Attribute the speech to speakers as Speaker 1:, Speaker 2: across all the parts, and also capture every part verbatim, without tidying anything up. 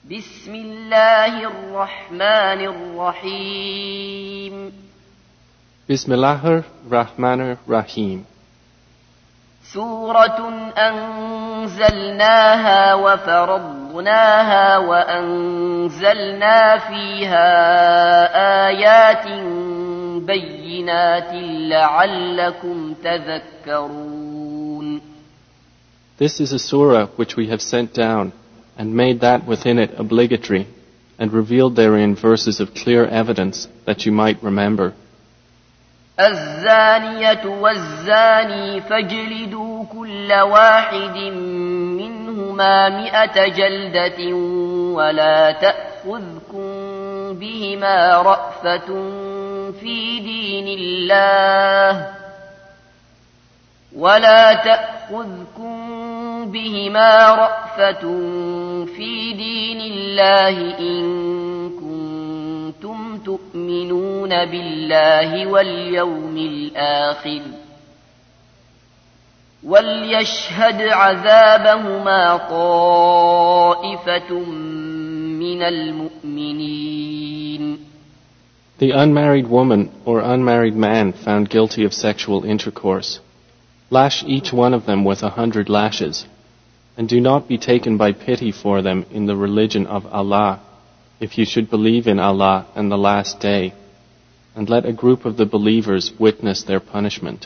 Speaker 1: بسم الله الرحمن الرحيم
Speaker 2: Bismillahir Rahmanir Rahim.
Speaker 1: سورة أنزلناها وفرضناها وأنزلنا فيها آيات بينات لعلكم تذكرون.
Speaker 2: This is a surah which we have sent down and made that within it obligatory and revealed therein verses of clear evidence that you might remember.
Speaker 1: الزانية والزاني فاجلدوا كل واحد منهما مئة جلدة ولا تأخذكم بهما رأفة في دين الله ولا تأخذكم بهما رأفة في دين الله إن كنتم تؤمنون بالله واليوم الآخر وليشهد عذابهما طائفة من المؤمنين.
Speaker 2: The unmarried woman or unmarried man found guilty of sexual intercourse, lash each one of them with a hundred lashes, and do not be taken by pity for them in the religion of Allah, if you should believe in Allah and the last day, and let a group of the believers witness their punishment.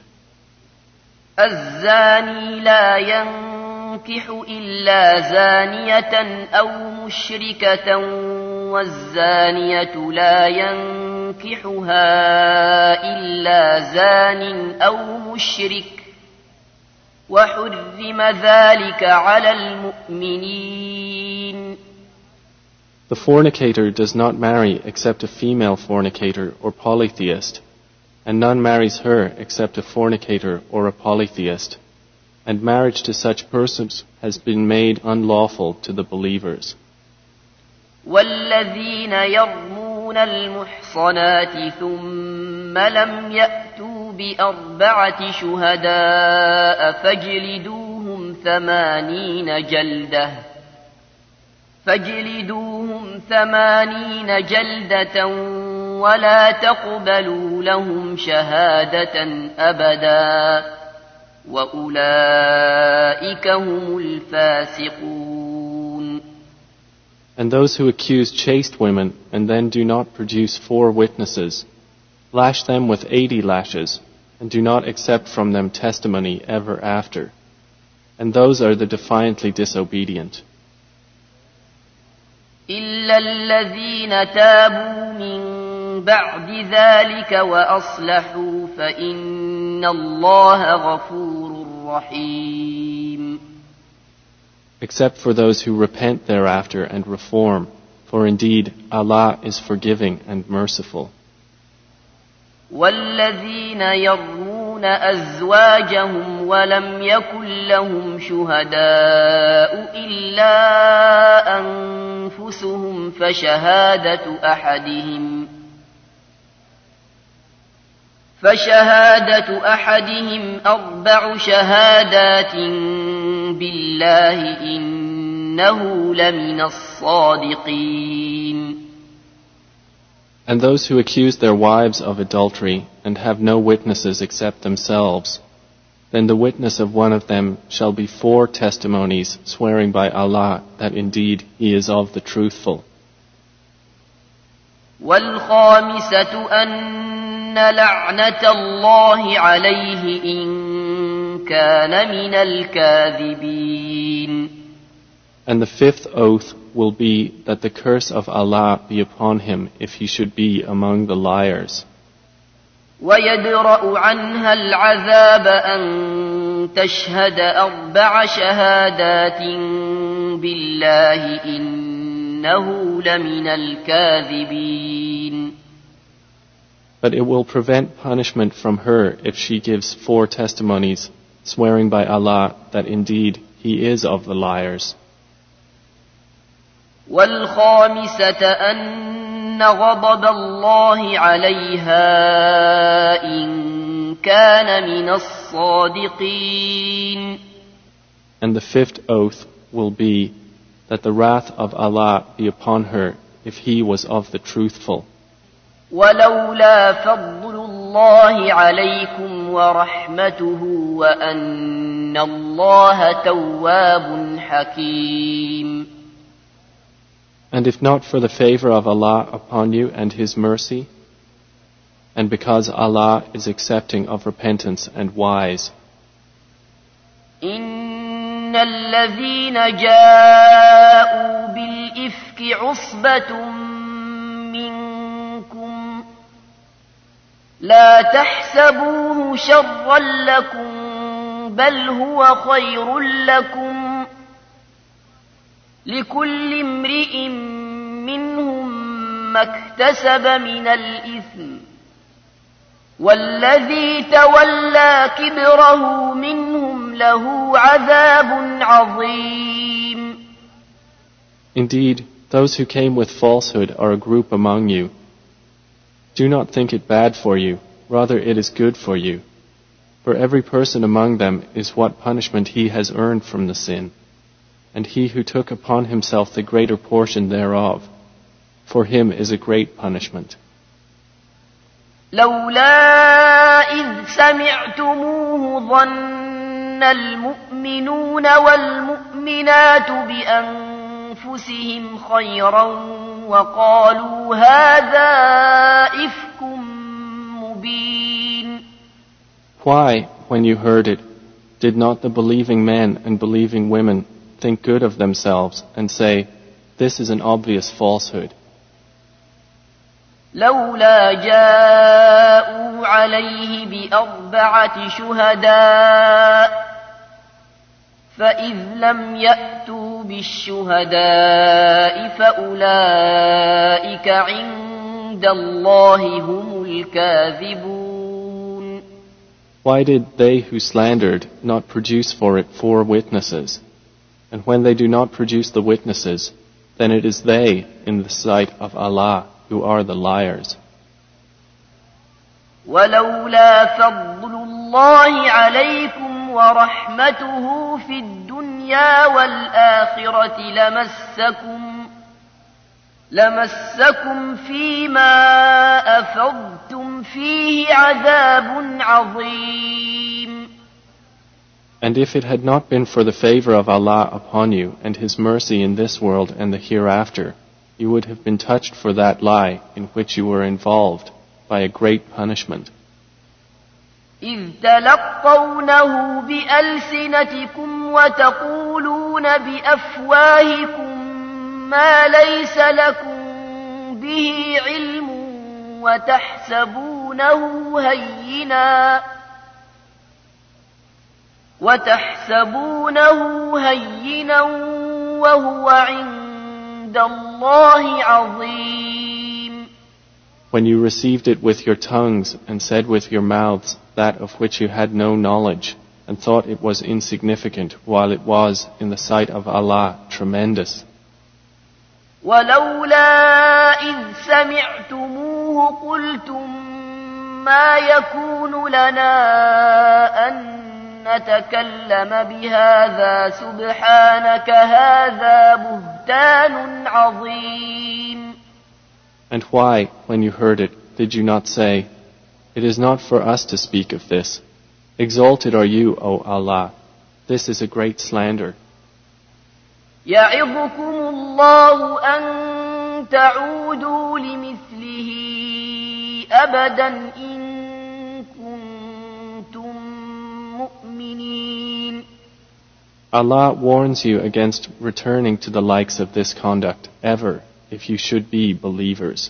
Speaker 1: الزاني لا ينكح إلا زانية أو مشركة والزانية لا ينكحها إلا زان أو مشرك وحرم ذلك على المؤمنين.
Speaker 2: The fornicator does not marry except a female fornicator or polytheist, and none marries her except a fornicator or a polytheist, and marriage to such persons has been made unlawful to the believers.
Speaker 1: والذين يرمون المحصنات ثم لم يأتوا بأربعة شهداء فاجلدوهم ثمانين جلدة فاجلدوهم ثمانين جلدة ولا تقبلوا لهم شهادة أبدا وأولئك هم الفاسقون.
Speaker 2: And those who accuse chaste women and then do not produce four witnesses, lash them with eighty lashes, and do not accept from them testimony ever after. And those are the defiantly disobedient.
Speaker 1: إلا الذين تابوا من بعد ذلك وأصلحوا فإن الله غفور رحيم.
Speaker 2: Except for those who repent thereafter and reform, for indeed Allah is forgiving and merciful.
Speaker 1: والذين يرمون أزواجهم ولم يكن لهم شهداء إلا أنفسهم فشهادة أحدهم فشهادة أحدهم أربع شهادات بالله إنه لمن الصادقين.
Speaker 2: And those who accuse their wives of adultery and have no witnesses except themselves, then the witness of one of them shall be four testimonies swearing by Allah that indeed he is of the truthful.
Speaker 1: والخامسة أن لعنة الله عليه إن كان من الكاذبين.
Speaker 2: And the fifth oath will be that the curse of Allah be upon him if he should be among the liars.
Speaker 1: ويدرأ عنها العذاب أن تشهد أربع شهادات بالله إنه لمن الكاذبين.
Speaker 2: But it will prevent punishment from her if she gives four testimonies, swearing by Allah that indeed he is of the liars.
Speaker 1: والخامسة أن غضب الله عليها إن كان من الصادقين.
Speaker 2: And the fifth oath will be that the wrath of Allah be upon her if he was of the truthful.
Speaker 1: ولولا فضل الله عليكم ورحمته وأن الله تواب حكيم.
Speaker 2: And if not for the favor of Allah upon you and His mercy, and because Allah is accepting of repentance and wise.
Speaker 1: إن الذين جاءوا بالإفك عصبة منكم لا تحسبوه شرا لكم بل هو خير لكم لكل امرئ منهم ما اكتسب من الإثم والذي تولى كبره منهم له عذاب عظيم.
Speaker 2: Indeed, those who came with falsehood are a group among you. Do not think it bad for you, rather it is good for you. For every person among them is what punishment he has earned from the sin, and he who took upon himself the greater portion thereof, for him is a great punishment.
Speaker 1: لولا إذ سمعتموه ظن المؤمنون والمؤمنات بأنفسهم خيرا وقالوا هذا إفك مبين.
Speaker 2: Why, when you heard it, did not the believing men and believing women think good of themselves and say, this is an obvious falsehood?
Speaker 1: لولا جاءوا عليه بأربعة شهداء فإذ لم يأتوا بالشهداء فأولئك عند الله هم الكاذبون.
Speaker 2: Why did they who slandered not produce for it four witnesses? And when they do not produce the witnesses, then it is they in the sight of Allah who are the liars.
Speaker 1: ولولا فضل الله عليكم ورحمته في الدنيا والآخرة لمسكم لمسكم فيما أفضتم فيه عذاب عظيم.
Speaker 2: And if it had not been for the favor of Allah upon you and His mercy in this world and the hereafter, you would have been touched for that lie in which you were involved by a great punishment.
Speaker 1: إذ تلقونه بألسنتكم وتقولون بأفواهكم ما ليس لكم به علم وتحسبونه هينا وتحسبونه هينا وهو عند الله عظيم.
Speaker 2: When you received it with your tongues and said with your mouths that of which you had no knowledge and thought it was insignificant while it was in the sight of Allah tremendous.
Speaker 1: ولولا إذ سمعتموه قلتم ما يكون لنا أن نتكلم بهذا سبحانك هذا بهتان عظيم.
Speaker 2: And why, when you heard it, did you not say, it is not for us to speak of this. Exalted are you, O Allah. This is a great slander.
Speaker 1: يعظكم الله أن تعودوا لمثله أبدا إن كنتم مؤمنين.
Speaker 2: Allah warns you against returning to the likes of this conduct ever, if you should be believers.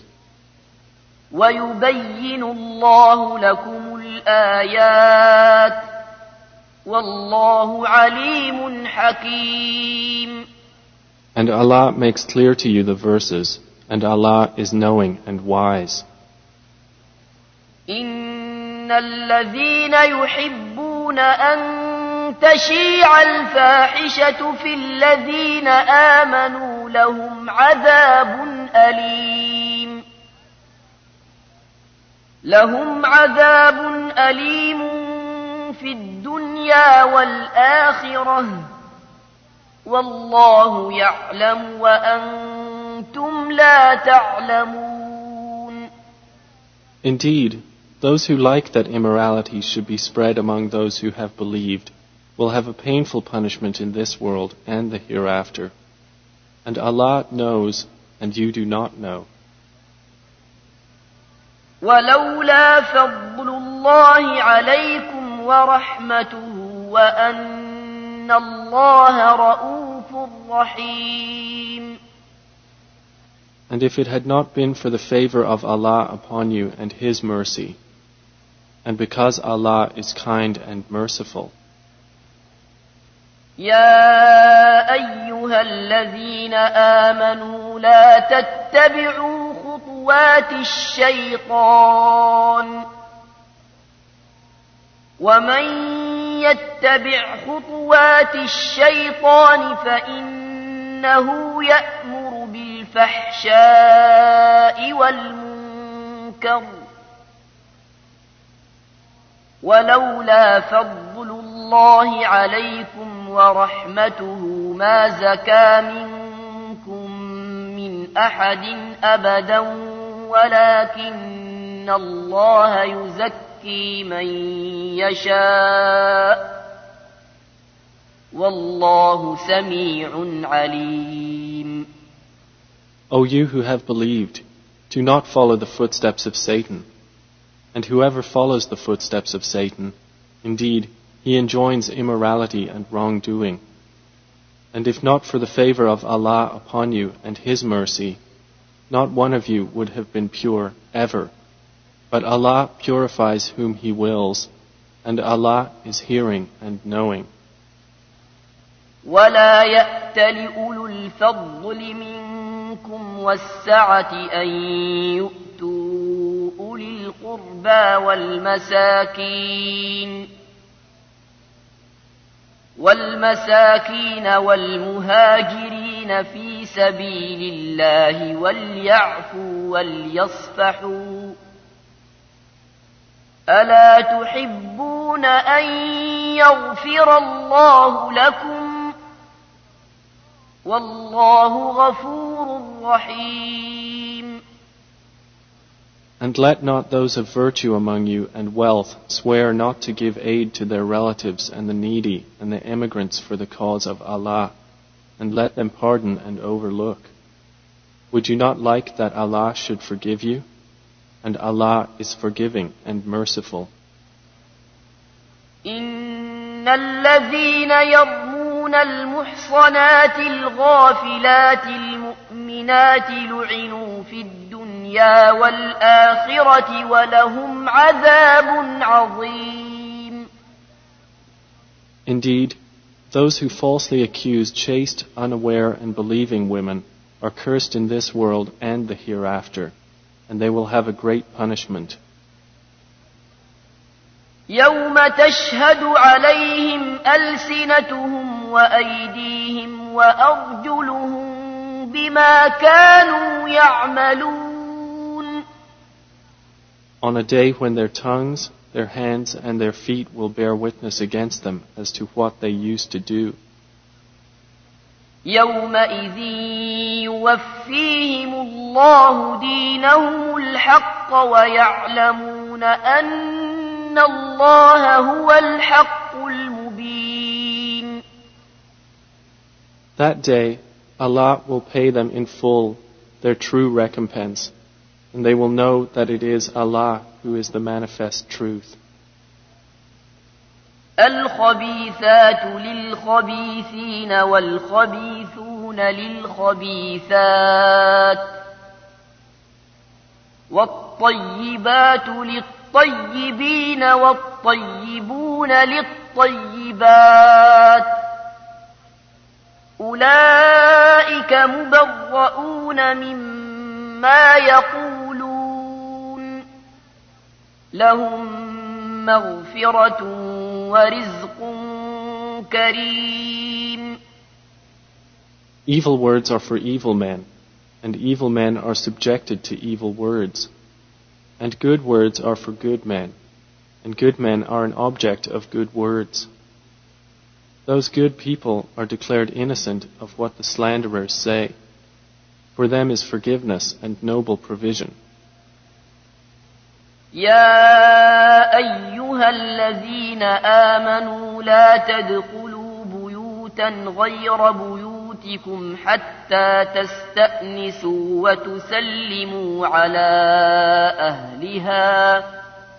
Speaker 1: ويبين الله لكم الآيات والله عليم حكيم.
Speaker 2: And Allah makes clear to you the verses, and Allah is knowing and wise.
Speaker 1: إن الذين يحبون أن تشيع الفاحشة في الذين آمنوا لهم عذاب أليم لهم عذاب أليم في الدنيا والآخرة والله يعلم وأنتم لا تعلمون.
Speaker 2: Indeed, those who like that immorality should be spread among those who have believed will have a painful punishment in this world and the hereafter. And Allah knows, and you do not know.
Speaker 1: ولولا فضل الله عليكم ورحمته وأن الله رؤوف رحيم.
Speaker 2: And if it had not been for the favor of Allah upon you and His mercy, and because Allah is kind and merciful.
Speaker 1: يا أيها الذين آمنوا لا تتبعوا خطوات الشيطان ومن يتبع خطوات الشيطان فإنه يأمر بالفحشاء والمنكر ولولا فضل الله عليكم ورحمته ما زكى منكم من أحد أبدا ولكن الله يزكي من يشاء والله سميع عليم.
Speaker 2: O you who have believed, do not follow the footsteps of Satan. And whoever follows the footsteps of Satan, indeed, he enjoins immorality and wrongdoing. And if not for the favor of Allah upon you and His mercy, not one of you would have been pure ever. But Allah purifies whom He wills, and Allah is hearing and knowing.
Speaker 1: ولا يأتل أولو الفضل منكم والسعة أن يؤتوا أولي القربى والمساكين والمساكين والمهاجرين في سبيل الله وليعفوا وليصفحوا ألا تحبون أن يغفر الله لكم والله غفور رحيم.
Speaker 2: And let not those of virtue among you and wealth swear not to give aid to their relatives and the needy and the emigrants for the cause of Allah, and let them pardon and overlook. Would you not like that Allah should forgive you? And Allah is forgiving and merciful.
Speaker 1: إن الذين يرمون المحصنات الغافلات المؤمنات لعنوا في الدنيا والآخرة ولهم عذاب عظيم.
Speaker 2: Indeed, those who falsely accuse chaste, unaware and believing women are cursed in this world and the hereafter, and they will have a great punishment.
Speaker 1: يوم تشهد عليهم ألسنتهم وأيديهم وأرجلهم بما كانوا يعملون.
Speaker 2: On a day when their tongues, their hands and their feet will bear witness against them as to what they used to do.
Speaker 1: يومئذ يوفيهم الله دينهم الحق ويعلمون أن الله هو الحق المبين.
Speaker 2: That day, Allah will pay them in full their true recompense, and they will know that it is Allah who is the manifest truth.
Speaker 1: الخبيثات للخبيثين والخبيثون للخبيثات والطيبات للطيبين والطيبون للطيبات أولئك مبرؤون مما يقولون لهم مغفرة ورزق كريم.
Speaker 2: Evil words are for evil men, and evil men are subjected to evil words. And good words are for good men, and good men are an object of good words. Those good people are declared innocent of what the slanderers say. For them is forgiveness and noble provision.
Speaker 1: يا أيها الذين آمنوا لا تدخلوا بيوتا غير بيوتكم حتى تستأنسوا وتسلموا على أهلها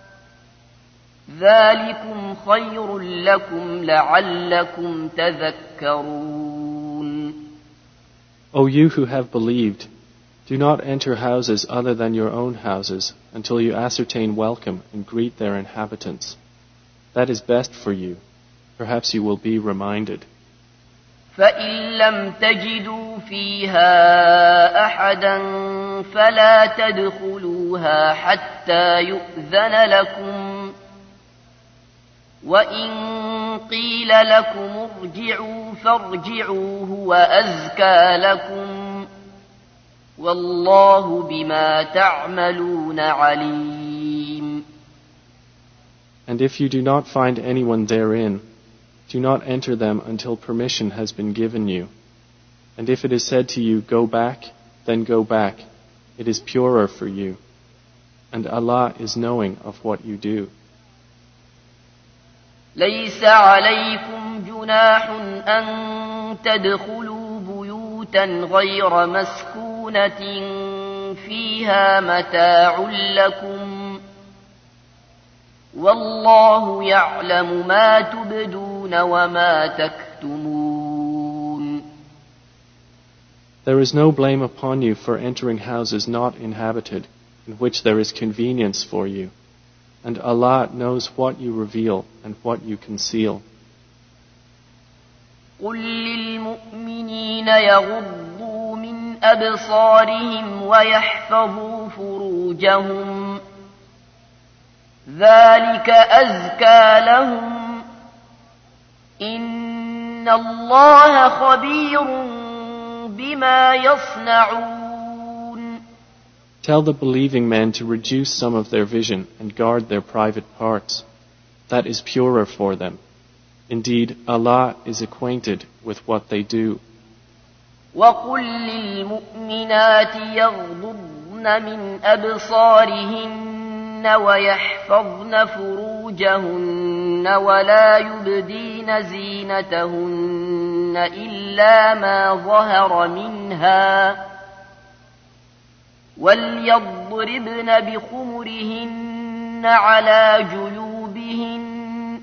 Speaker 1: ذلكم خير لكم لعلكم تذكرون.
Speaker 2: O you who have believed, do not enter houses other than your own houses until you ascertain welcome and greet their inhabitants. That is best for you. Perhaps you will be reminded.
Speaker 1: فإن لم تجدوا فيها أحدا فلا تدخلوها حتى يؤذن لكم وإن قيل لكم ارجعوا فارجعوا هو أزكى لكم والله بما تعملون عليم.
Speaker 2: And if you do not find anyone therein, do not enter them until permission has been given you. And if it is said to you, go back, then go back. It is purer for you. And Allah is knowing of what you do.
Speaker 1: ليس عليكم جناح أن تدخلوا بيوتا غير مسكونة فيها متاع لكم والله يعلم ما تبدون وما تكتمون.
Speaker 2: There is no blame upon you for entering houses not inhabited, in which there is convenience for you. And Allah knows what you reveal and what you conceal.
Speaker 1: قل للمؤمنين يغضوا من أبصارهم ويحفظوا فروجهم ذلك أزكى لهم إن الله خبير بما يصنعون.
Speaker 2: Tell the believing men to reduce some of their vision and guard their private parts. That is purer for them. Indeed, Allah is acquainted with what they do.
Speaker 1: وَقُلْ لِلْمُؤْمِنَاتِ يَغْضُضْنَ مِنْ أَبْصَارِهِنَّ وَيَحْفَظْنَ فُرُوجَهُنَّ وَلَا يُبْدِينَ زِينَتَهُنَّ إِلَّا مَا ظَهَرَ مِنْهَا وَلْيَضْرِبْنَ بِخُمُرِهِنَّ عَلَى جُيُوبِهِنَّ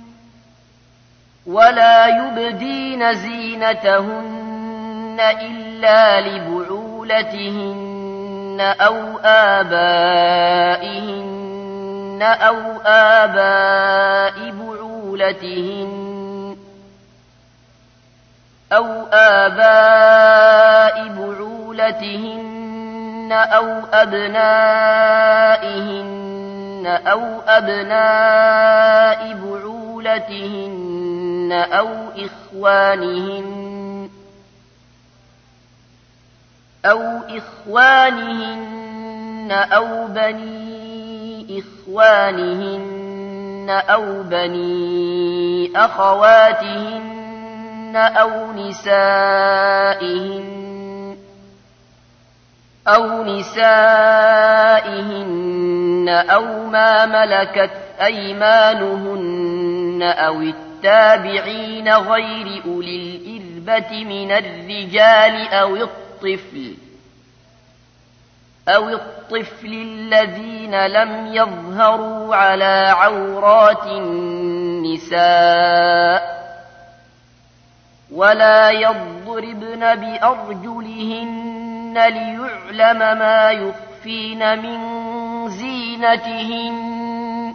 Speaker 1: وَلَا يُبْدِينَ زِينَتَهُنَّ إِلَّا لِبُعُولَتِهِنَّ أَوْ آبَائِهِنَّ أَوْ آبَاءِ بُعُولَتِهِنَّ أَوْ آبَاءِ بُعُولَتِهِنَّ أو أبنائهن أو أبناء بعولتهن أو إخوانهن أو إخوانهن أو بني إخوانهن أو بني أخواتهن أو نسائهن أو نسائهن أو ما ملكت أيمانهن أو التابعين غير أولي الإربة من الرجال أو الطفل أو الطفل الذين لم يظهروا على عورات النساء ولا يضربن بأرجلهن ليعلم ما يخفين من زينتهن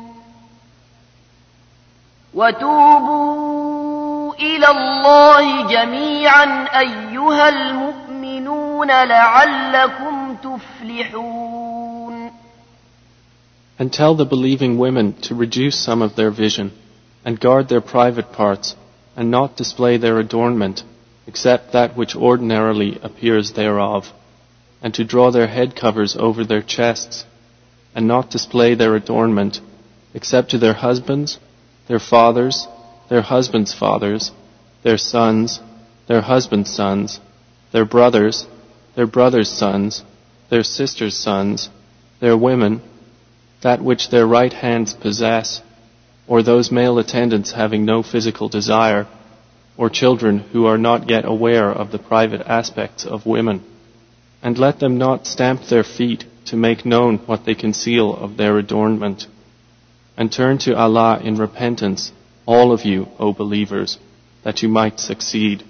Speaker 1: وتوبوا إلى الله جميعا أيها المؤمنون لعلكم تفلحون.
Speaker 2: And tell the believing women to reduce some of their vision and guard their private parts and not display their adornment except that which ordinarily appears thereof, and to draw their head covers over their chests, and not display their adornment, except to their husbands, their fathers, their husbands' fathers, their sons, their husbands' sons, their brothers, their brothers' sons, their sisters' sons, their women, that which their right hands possess, or those male attendants having no physical desire, or children who are not yet aware of the private aspects of women. And let them not stamp their feet to make known what they conceal of their adornment. And turn to Allah in repentance, all of you, O believers, that you might succeed.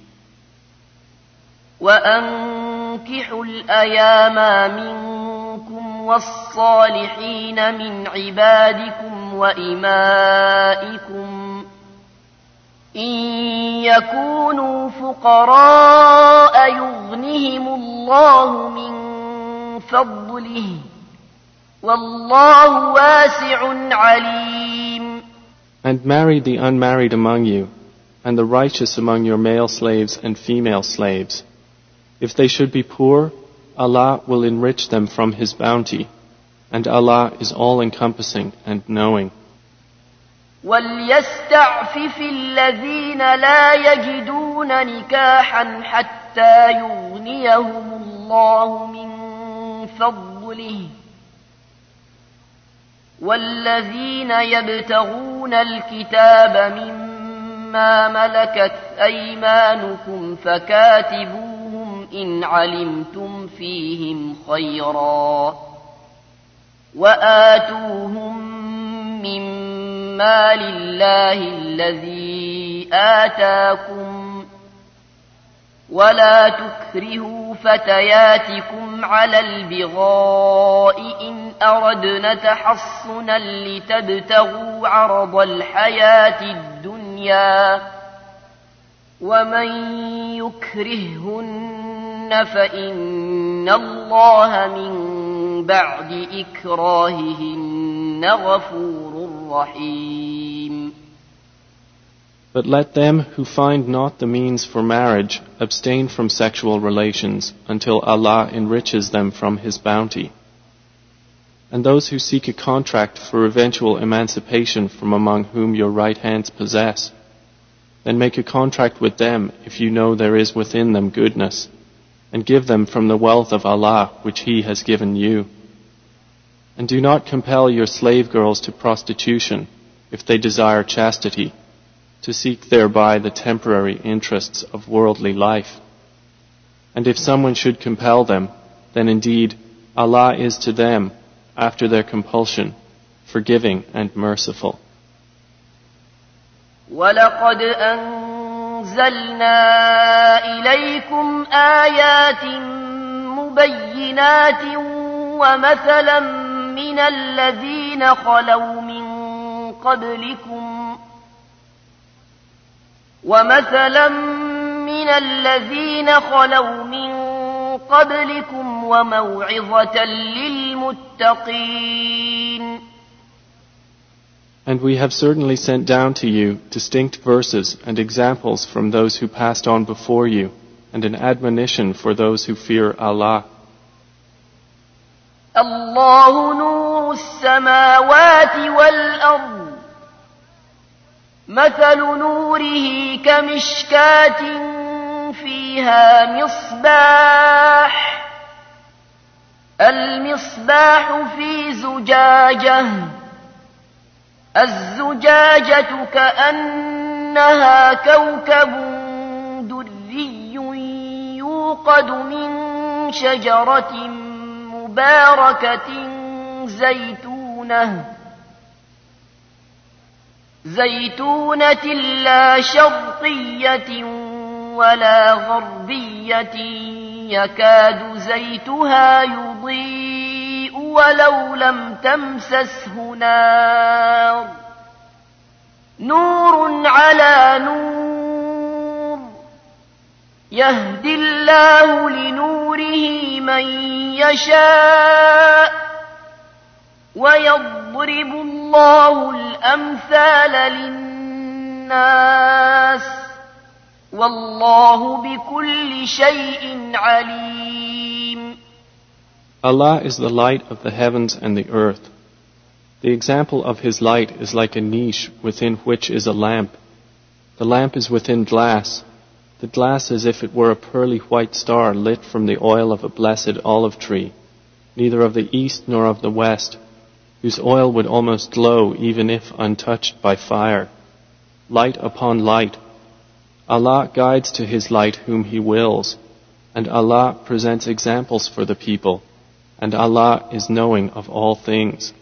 Speaker 1: وأنكحوا الأيام منكم والصالحين من عبادكم وإمائكم إن يكونوا فقراء يغنهم الله من فضله والله واسع عليم.
Speaker 2: And marry the unmarried among you, and the righteous among your male slaves and female slaves. If they should be poor, Allah will enrich them from His bounty, and Allah is all-encompassing and knowing.
Speaker 1: وَلْيَسْتَعْفِفِ الَّذِينَ لَا يَجِدُونَ نِكَاحًا حَتَّى يُغْنِيَهُمُ اللَّهُ مِنْ فَضْلِهِ وَالَّذِينَ يَبْتَغُونَ الْكِتَابَ مِمَّا مَلَكَتْ أَيْمَانُكُمْ فَكَاتِبُوهُمْ إِنْ عَلِمْتُمْ فِيهِمْ خَيْرًا وَآتُوهُمْ مِمَّا لِلَّهِ الَّذِي آتَاكُمْ وَلَا تُكْرِهُوا فَتَيَاتِكُمْ عَلَى الْبِغَاءِ إِنْ أَرَدْنَ تَحَصُّنًا لِتَبْتَغُوا عَرَضَ الْحَيَاةِ الدُّنْيَا وَمَنْ يُكْرِههُّنَّ فَإِنَّ اللَّهَ مِنْ بَعْدِ إِكْرَاهِهِنَّ غَفُورٌ رَحِيمٌ.
Speaker 2: But let them who find not the means for marriage abstain from sexual relations until Allah enriches them from His bounty. And those who seek a contract for eventual emancipation from among whom your right hands possess, then make a contract with them if you know there is within them goodness, and give them from the wealth of Allah which He has given you. And do not compel your slave girls to prostitution if they desire chastity, to seek thereby the temporary interests of worldly life. And if someone should compel them, then indeed Allah is to them, after their compulsion, forgiving and merciful.
Speaker 1: وَلَقَدْ أَنزَلْنَا إِلَيْكُمْ آيَاتٍ مُبَيِّنَاتٍ وَمَثَلًا مِنَ الَّذِينَ خَلَوْا مِن قَبْلِكُمْ وَمَثَلًا مِنَ الَّذِينَ خَلَوْا مِن قَبْلِكُمْ وَمَوْعِظَةً لِلْمُتَّقِينَ.
Speaker 2: And we have certainly sent down to you distinct verses and examples from those who passed on before you, and an admonition for those who fear Allah.
Speaker 1: الله نور السماوات والأرض مثل نوره كمشكاة فيها مصباح المصباح في زجاجة الزجاجة كأنها كوكب دري يوقد من شجرة مباركة زيتونة زيتونة لا شرقية ولا غربية يكاد زيتها يضيء ولو لم تمسسه نار نور على نور يهدي الله لنوره من يشاء ويضرب الله الأمثال للناس والله بكل شيء عليم.
Speaker 2: Allah is the light of the heavens and the earth. The example of His light is like a niche within which is a lamp. The lamp is within glass, the glass as if it were a pearly white star lit from the oil of a blessed olive tree, neither of the east nor of the west, whose oil would almost glow even if untouched by fire. Light upon light. Allah guides to His light whom He wills, and Allah presents examples for the people, and Allah is knowing of all things.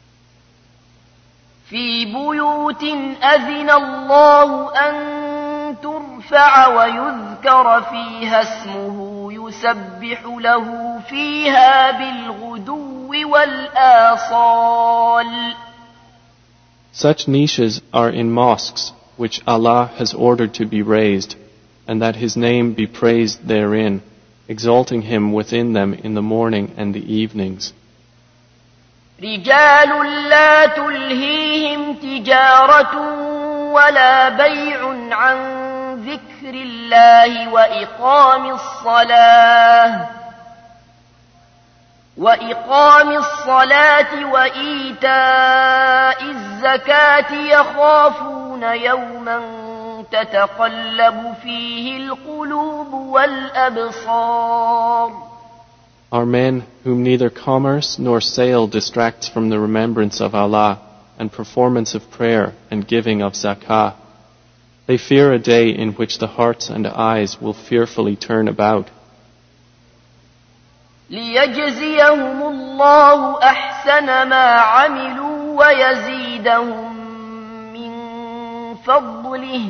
Speaker 1: في بيوت أذن الله أن ترفع ويذكر فيها اسمه يسبح له فيها بالغدو والآصال.
Speaker 2: Such niches are in mosques which Allah has ordered to be raised, and that His name be praised therein, exalting Him within them in the morning and the evenings.
Speaker 1: رجال لا تلهيهم تجارة ولا بيع عن ذكر الله وإقام الصلاة وإقام الصلاة وإيتاء الزكاة يخافون يوما تتقلب فيه القلوب والأبصار.
Speaker 2: Are men whom neither commerce nor sale distracts from the remembrance of Allah and performance of prayer and giving of zakah. They fear a day in which the hearts and eyes will fearfully turn about.
Speaker 1: ليجزيهم الله أحسن ما عملوا ويزيدهم من فضله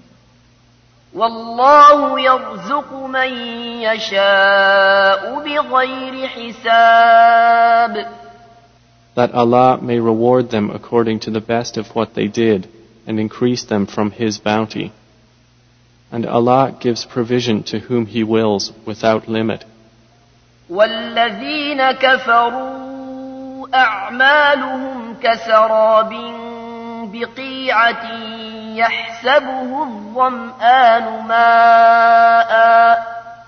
Speaker 1: والله يرزق من يشاء بغير حساب.
Speaker 2: That Allah may reward them according to the best of what they did and increase them from His bounty. And Allah gives provision to whom He wills without limit.
Speaker 1: والذين كفروا أعمالهم كسراب بقيعة يحسبه الظمآن ماء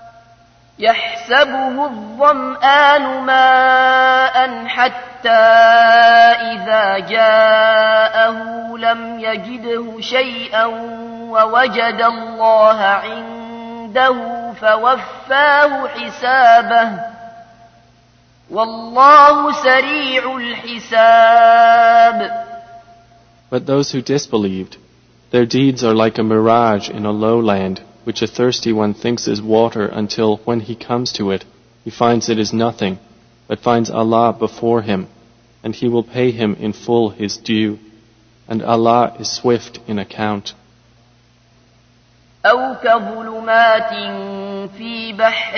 Speaker 1: يحسبه الظمآن ماء حتى إذا جاءه لم يجده شيئا ووجد الله عنده فوفاه حسابه والله سريع الحساب.
Speaker 2: But those who disbelieved, their deeds are like a mirage in a lowland, which a thirsty one thinks is water until, when he comes to it, he finds it is nothing, but finds Allah before him, and He will pay him in full his due, and Allah is swift in account.
Speaker 1: أو كظلمات في بحر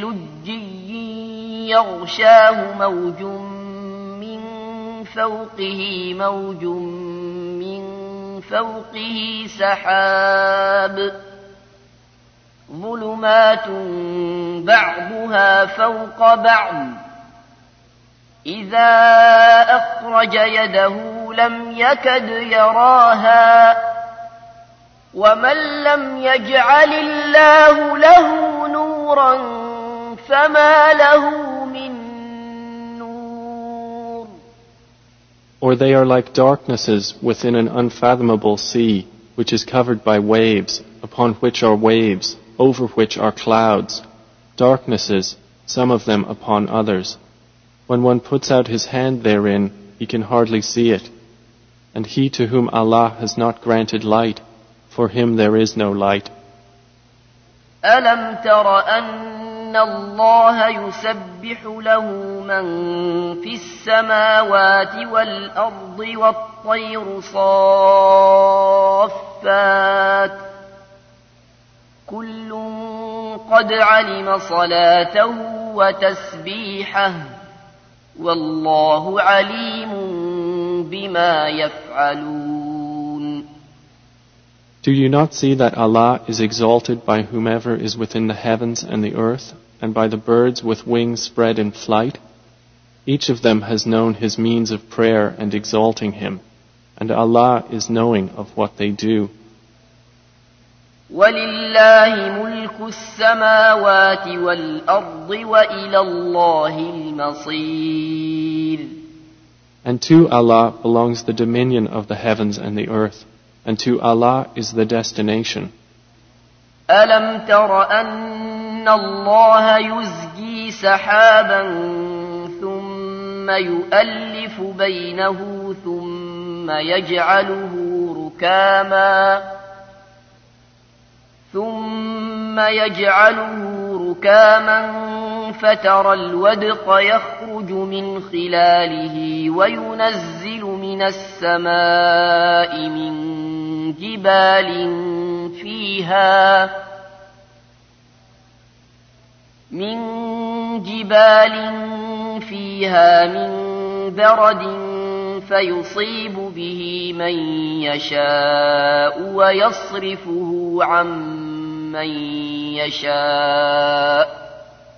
Speaker 1: لجي يغشاه موج من فوقه موج من فوقه سحاب ظلمات بعضها فوق بعض إذا أخرج يده لم يكد يراها ومن لم يجعل الله له نورا فما له من نور.
Speaker 2: Or they are like darknesses within an unfathomable sea, which is covered by waves, upon which are waves, over which are clouds, darknesses, some of them upon others. When one puts out his hand therein, he can hardly see it. And he to whom Allah has not granted light, for him there is no light.
Speaker 1: ألم تر أن الله يسبح له من في السماوات والأرض والطير صافات كل قد علم صلاته وتسبيحه والله عليم بما يفعلون.
Speaker 2: Do you not see that Allah is exalted by whomever is within the heavens and the earth, and by the birds with wings spread in flight? Each of them has known his means of prayer and exalting Him, and Allah is knowing of what they do.
Speaker 1: وَلِلَّهِ مُلْكُ السَّمَاوَاتِ وَالْأَرْضِ وَإِلَى اللَّهِ الْمَصِيرُ.
Speaker 2: And to Allah belongs the dominion of the heavens and the earth, and to Allah is the destination.
Speaker 1: ألم تر أن الله يزجي سحابا ثم يؤلف بينه ثم يجعله ركاما ثم يجعله ركاما فترى الودق يخرج من خلاله وينزل من السماء من جبال فيها من جبال فيها من برد فيصيب به من يشاء ويصرفه عن من يشاء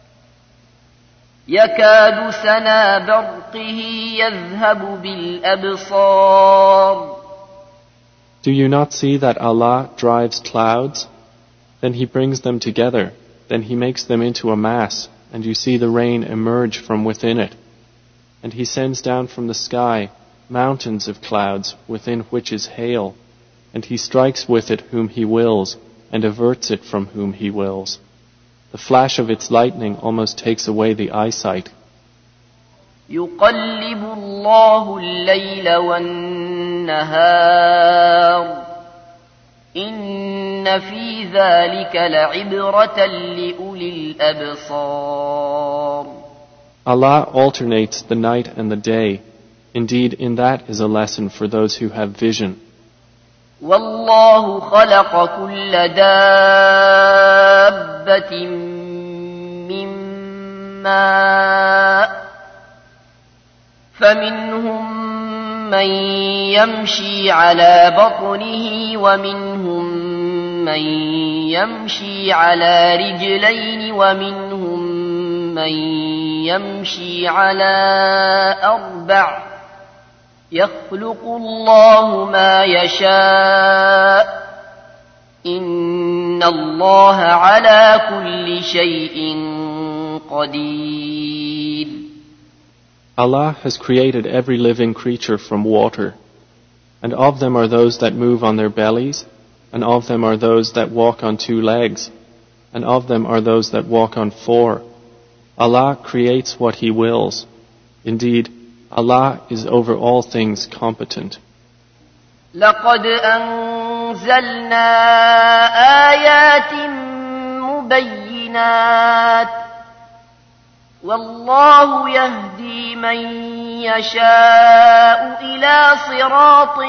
Speaker 1: يكاد سنا برقه يذهب بالأبصار.
Speaker 2: Do you not see that Allah drives clouds? Then He brings them together, then He makes them into a mass, and you see the rain emerge from within it. And He sends down from the sky mountains of clouds within which is hail, and He strikes with it whom He wills, and averts it from whom He wills. The flash of its lightning almost takes away the eyesight.
Speaker 1: يقلب الله الليل والنهار إن في ذلك لعبرة لأولي الأبصار.
Speaker 2: Allah alternates the night and the day. Indeed, in that is a lesson for those who have vision.
Speaker 1: والله خلق كل دابة من ماء فمنهم من يمشي على بطنه ومنهم من يمشي على رجلين ومنهم من يمشي على أربع يخلق الله ما يشاء إن الله على كل شيء قدير.
Speaker 2: Allah has created every living creature from water, and of them are those that move on their bellies, and of them are those that walk on two legs, and of them are those that walk on four. Allah creates what He wills. Indeed, Allah is over all things competent.
Speaker 1: لقد أنزلنا آيات مبينات والله يهدي من يشاء إلى صراط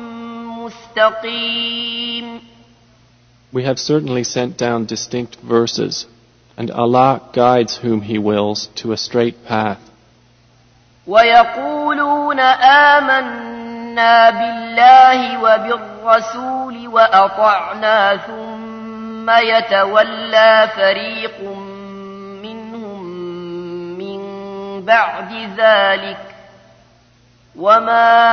Speaker 1: مستقيم.
Speaker 2: We have certainly sent down distinct verses, and Allah guides whom He wills to a straight path.
Speaker 1: ويقولون آمنا بالله وبالرسول وأطعنا ثم يتولى فريق منهم من بعد ذلك وما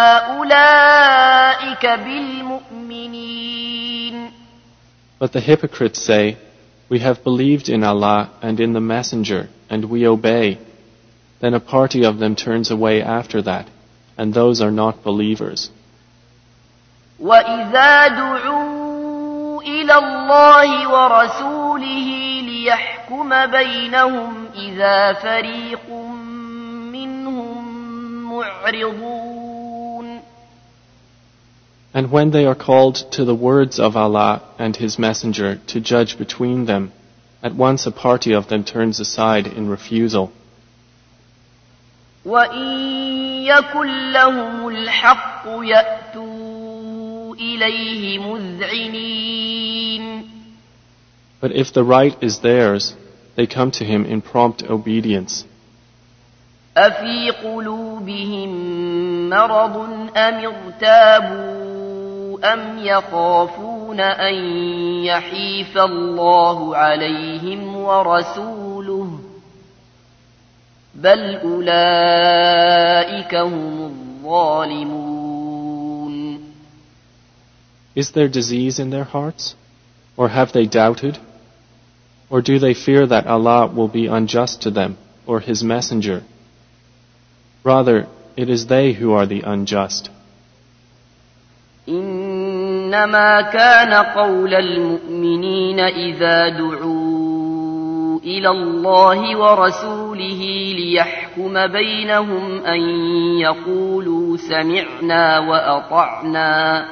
Speaker 1: أولئك بالمؤمنين.
Speaker 2: But the hypocrites say, we have believed in Allah and in the Messenger, and we obey. Then a party of them turns away after that, and those are not believers.
Speaker 1: وَإِذَا دُعُوا إِلَى اللَّهِ وَرَسُولِهِ لِيَحْكُمَ بَيْنَهُمْ إِذَا فَرِيقٌ مِّنْهُمْ مُعْرِضُونَ.
Speaker 2: And when they are called to the words of Allah and His Messenger to judge between them, at once a party of them turns aside in refusal.
Speaker 1: وَإِن يَكُن لَّهُمُ الْحَقُّ يَأْتُوا إِلَيْهِ مُذْعِنِينَ.
Speaker 2: But if the right is theirs, they come to Him in prompt obedience.
Speaker 1: أَفِي قُلُوبِهِم مَّرَضٌ أَمِ ارْتَابُوا أَمْ يَخَافُونَ أَن يَحِيفَ اللَّهُ عَلَيْهِمْ وَرَسُولُهُ بل أولئك هم الظالمون.
Speaker 2: Is there disease in their hearts? Or have they doubted? Or do they fear that Allah will be unjust to them, or His Messenger? Rather, it is they who are the unjust.
Speaker 1: إن إنما كان قول المؤمنين إذا دعوا إلى الله ورسوله ليحكم بينهم أن يقولوا سمعنا وأطعنا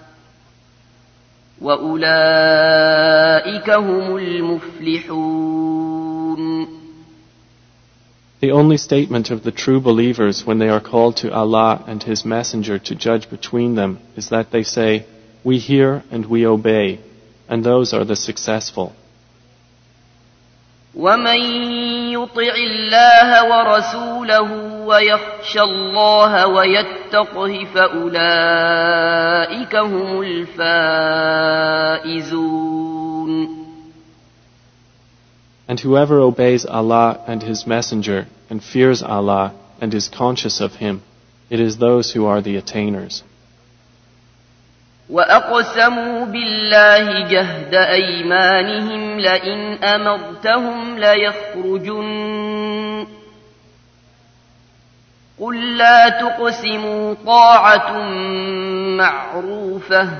Speaker 1: وأولئك هم المفلحون.
Speaker 2: The only statement of the true believers when they are called to Allah and His Messenger to judge between them is that they say, "We hear and we obey," and those are the successful.
Speaker 1: ومن يطع الله ورسوله ويخشى الله ويتقه فأولئك هم الفائزون.
Speaker 2: And whoever obeys Allah and His Messenger and fears Allah and is conscious of Him, it is those who are the attainers.
Speaker 1: وأقسموا بالله جهد أيمانهم لئن أمرتهم ليخرجن قل لا تقسموا طاعة معروفة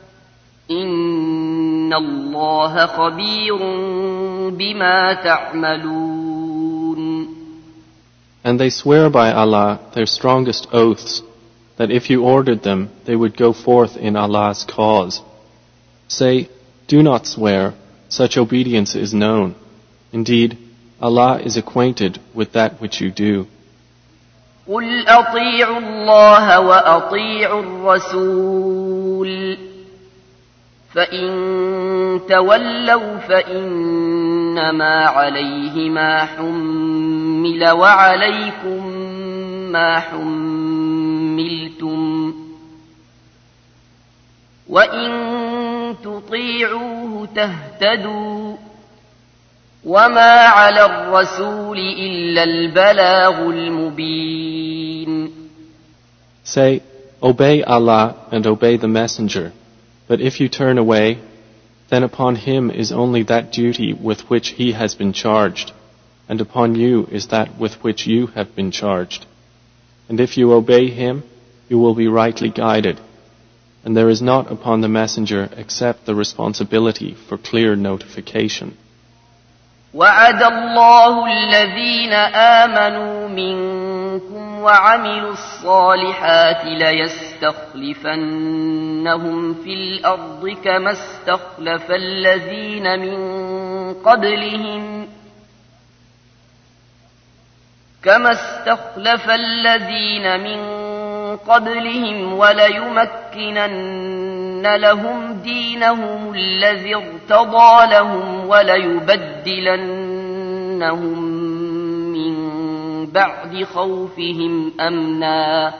Speaker 1: إن الله خبير بما تعملون.
Speaker 2: And they swear by Allah their strongest oaths, that if you ordered them, they would go forth in Allah's cause. Say, do not swear, such obedience is known. Indeed, Allah is acquainted with that which you do.
Speaker 1: قل أطيعوا الله وأطيعوا الرسول فإن تولوا فإنما عليه ما حمل وعليكم ما حملتم وإن تطيعوه تهتدوا وما على الرسول إلا البلاغ المبين.
Speaker 2: Say, obey Allah and obey the Messenger. But if you turn away, then upon him is only that duty with which he has been charged, and upon you is that with which you have been charged. And if you obey him, you will be rightly guided. And there is not upon the Messenger except the responsibility for clear notification.
Speaker 1: وعد الله الذين آمنوا منكم وعملوا الصالحات ليستخلفنهم في الأرض كما استخلف الذين من قبلهم كما استخلف الذين من قبلهم وليمكنن لهم دينهم الذي ارتضى لهم وليبدلنهم من بعد خوفهم أمنا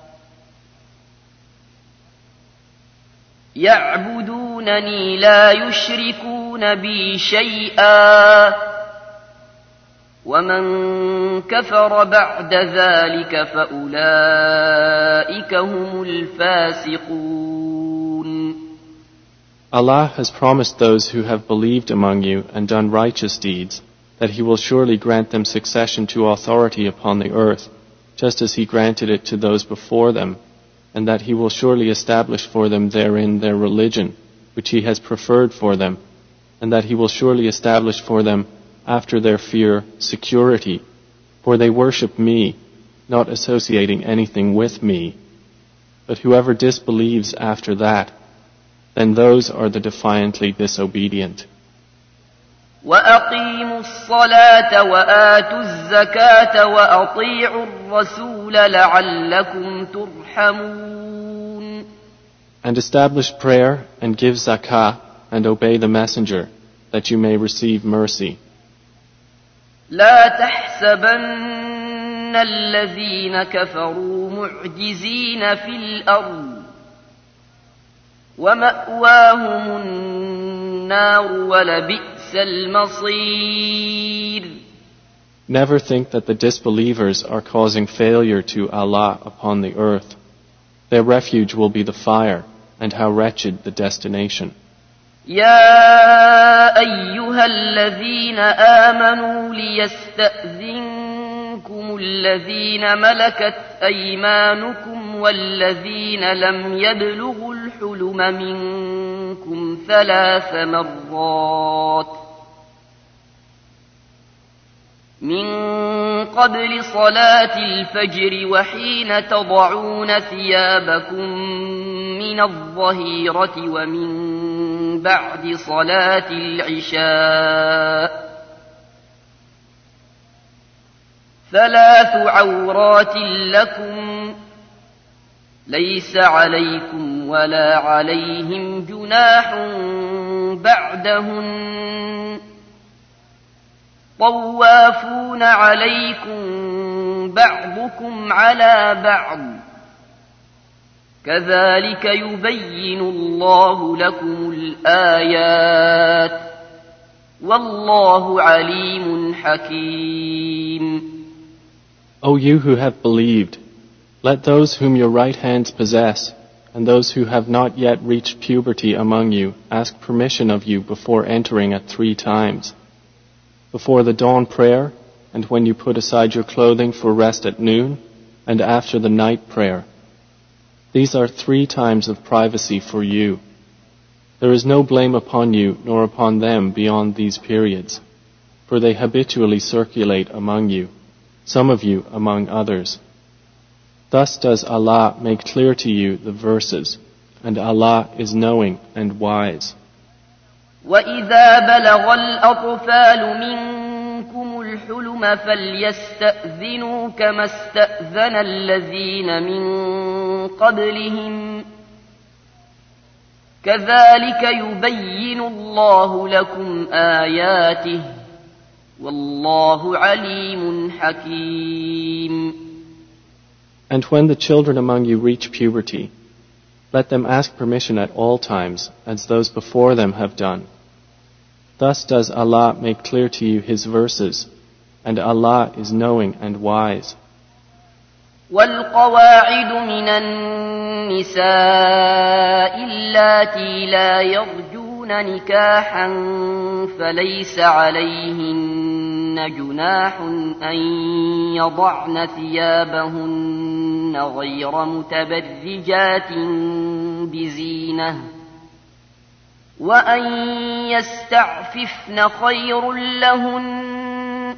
Speaker 1: يعبدونني لا يشركون بي شيئا ومن كفر بعد ذلك فأولئك هم الفاسقون.
Speaker 2: Allah has promised those who have believed among you and done righteous deeds that He will surely grant them succession to authority upon the earth, just as He granted it to those before them, and that He will surely establish for them therein their religion, which He has preferred for them, and that He will surely establish for them after their fear, security, for they worship me, not associating anything with me. But whoever disbelieves after that, then those are the defiantly disobedient.
Speaker 1: وَأَقِيمُوا الصَّلَاةَ وَآتُوا الزَّكَاةَ وَأَطِيعُوا الرَّسُولَ لَعَلَّكُمْ تُرْحَمُونَ. And
Speaker 2: establish prayer and give zakah and obey the Messenger, that you may receive mercy.
Speaker 1: لا تحسبن الذين كفروا معجزين في الأرض ومأواهم النار ولبئس المصير.
Speaker 2: Never think that the disbelievers are causing failure to Allah upon the earth. Their refuge will be the fire, and how wretched the destination.
Speaker 1: يا أيها الذين آمنوا ليستأذنكم الذين ملكت أيمانكم والذين لم يبلغوا الحلم الحلم منكم ثلاث مرات من قبل صلاة الفجر وحين تضعون ثيابكم من الظهيرة ومن بعد صلاة العشاء ثلاث عورات لكم ليس عليكم ولا عليهم جناح بعدهن طوافون عليكم بعضكم على بعض كذلك يبين الله لكم الآيات والله عليم حكيم.
Speaker 2: O you who have believed, let those whom your right hands possess and those who have not yet reached puberty among you ask permission of you before entering at three times. Before the dawn prayer, and when you put aside your clothing for rest at noon, and after the night prayer. These are three times of privacy for you. There is no blame upon you nor upon them beyond these periods, for they habitually circulate among you, some of you among others. Thus does Allah make clear to you the verses, and Allah is knowing and wise.
Speaker 1: وَإِذَا بَلَغَ الْأَطْفَالُ مِنكُمُ الْحُلُمَ فَلْيَسْتَأْذِنُوا كَمَا اسْتَأْذَنَ الَّذِينَ مِن قَبْلِهِمْ كَذَلِكَ يُبَيِّنُ اللَّهُ لَكُمْ آيَاتِهِ وَاللَّهُ عَلِيمٌ حَكِيمٌ.
Speaker 2: And when the children among you reach puberty, let them ask permission at all times, as those before them have done. Thus does Allah make clear to you His verses, and Allah is knowing and wise.
Speaker 1: وَالْقَوَاعِدُ مِنَ النِّسَاءِ اللَّاتِي لَا يَرْجُونَ نِكَاحًا فَلَيْسَ عَلَيْهِنَّ جُنَاحٌ أَن يَضَعْنَ ثِيَابَهُنَّ غَيْرَ مُتَبَرِّجَاتٍ بِزِينَةٍ وَأَن يَسْتَعْفِفْنَ خَيْرٌ لَّهُنَّ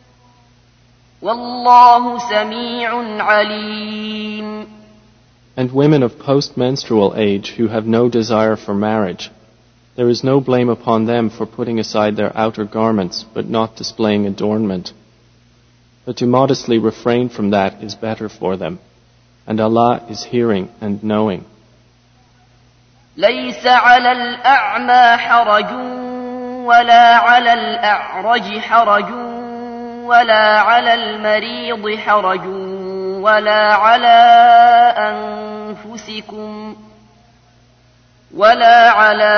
Speaker 1: وَاللَّهُ سَمِيعٌ عَلِيمٌ.
Speaker 2: And women of post-menstrual age who have no desire for marriage, there is no blame upon them for putting aside their outer garments but not displaying adornment. But to modestly refrain from that is better for them, and Allah is hearing and knowing.
Speaker 1: ليس على الأعمى حرج ولا على الأعرج حرج ولا على المريض حرج ولا على أنفسكم ولا على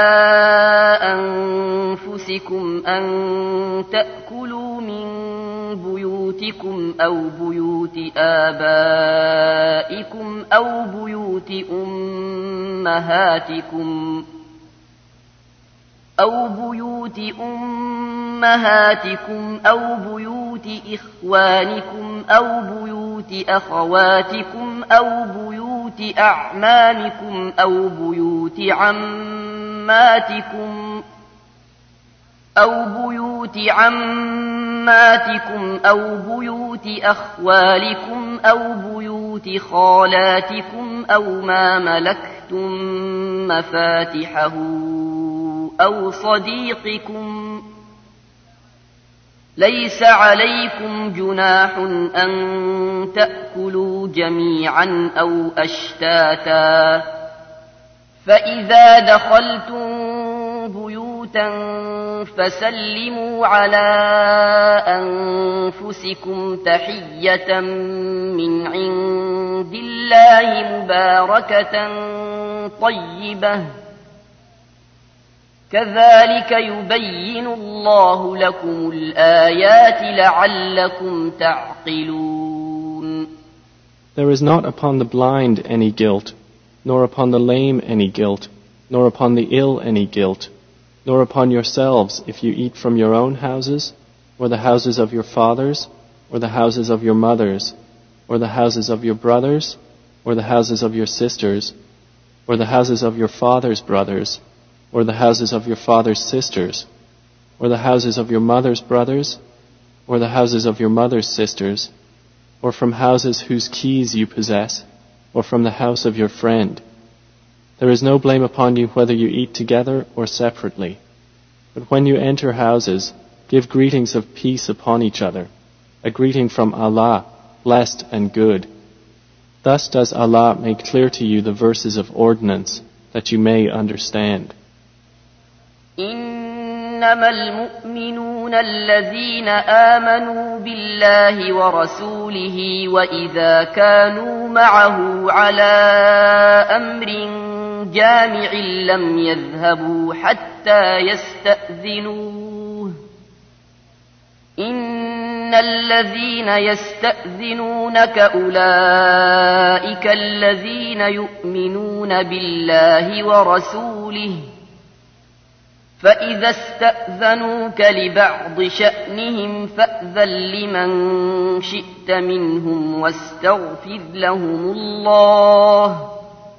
Speaker 1: أنفسكم أن تأكلوا من بيوتكم أو بيوت آبائكم أو بيوت أمهاتكم أو بيوت أمهاتكم أو بيوت إخوانكم أو بيوت أخواتكم أو بيوت أعمامكم أو بيوت عماتكم أو بيوت عماتكم أو بيوت أخوالكم أو بيوت خالاتكم أو ما ملكتم مفاتحه أو صديقكم ليس عليكم جناح أن تأكلوا جميعا أو أشتاتا فإذا دخلتم بيوتا فسلموا على أنفسكم تحية من عند الله مباركة طيبة كذلك يبين الله لكم الآيات لعلكم تعقلون.
Speaker 2: There is not upon the blind any guilt, nor upon the lame any guilt, nor upon the ill any guilt, nor upon yourselves if you eat from your own houses, or the houses of your fathers, or the houses of your mothers, or the houses of your brothers, or the houses of your sisters, or the houses of your father's brothers, or the houses of your father's sisters, or the houses of your mother's brothers, or the houses of your mother's sisters, or from houses whose keys you possess, or from the house of your friend. There is no blame upon you whether you eat together or separately. But when you enter houses, give greetings of peace upon each other, a greeting from Allah, blessed and good. Thus does Allah make clear to you the verses of ordinance, that you may understand.
Speaker 1: إنما المؤمنون الذين آمنوا بالله ورسوله وإذا كانوا معه على أمر جامع لم يذهبوا حتى يستأذنوه إن الذين يستأذنونك أولئك الذين يؤمنون بالله ورسوله فإذا استأذنوك لبعض شأنهم فأذن لمن شئت منهم واستغفر لهم الله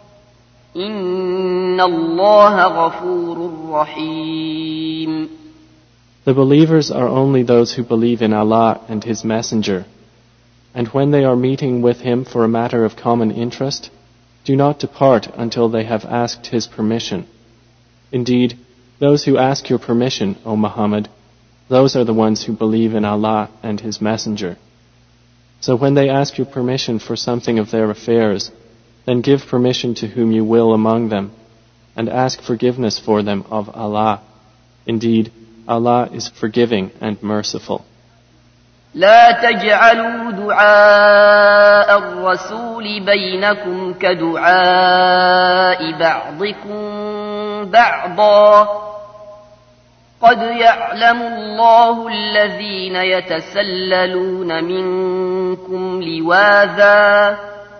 Speaker 1: إن الله غفور رحيم.
Speaker 2: The believers are only those who believe in Allah and His Messenger, and when they are meeting with Him for a matter of common interest, do not depart until they have asked His permission. Indeed, those who ask your permission, O Muhammad, those are the ones who believe in Allah and His Messenger. So when they ask your permission for something of their affairs, then give permission to whom you will among them, and ask forgiveness for them of Allah. Indeed, Allah is forgiving and merciful.
Speaker 1: لا تجعلوا دعاء الرسول بينكم كدعاء بعضكم بعضا قد يعلم الله الذين يتسللون منكم لواذا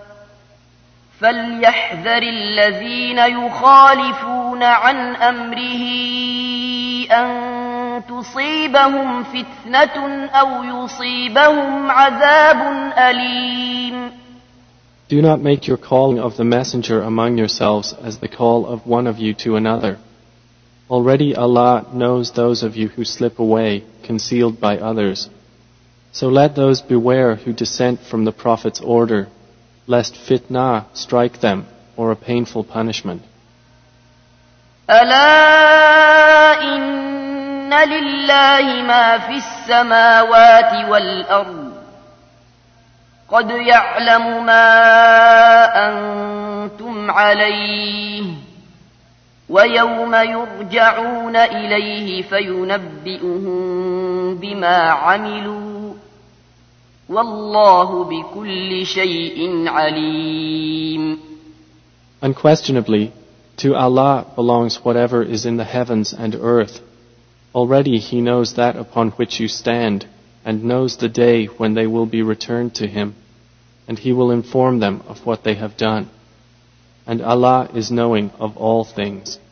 Speaker 1: فليحذر الذين يخالفون عن أمره أن تصيبهم فتنة أو يصيبهم عذاب أليم.
Speaker 2: Do not make your calling of the messenger among yourselves as the call of one of you to another. Already Allah knows those of you who slip away, concealed by others. So let those beware who dissent from the Prophet's order, lest fitna strike them or a painful punishment.
Speaker 1: ألا إن لله ما في السماوات والأرض قد يعلم ما أنتم عليه ويوم يرجعون إليه فينبئهم بما عملوا والله بكل شيء عليم.
Speaker 2: Unquestionably, to Allah belongs whatever is in the heavens and earth. Already He knows that upon which you stand, and knows the day when they will be returned to Him, and He will inform them of what they have done. And Allah is knowing of all things.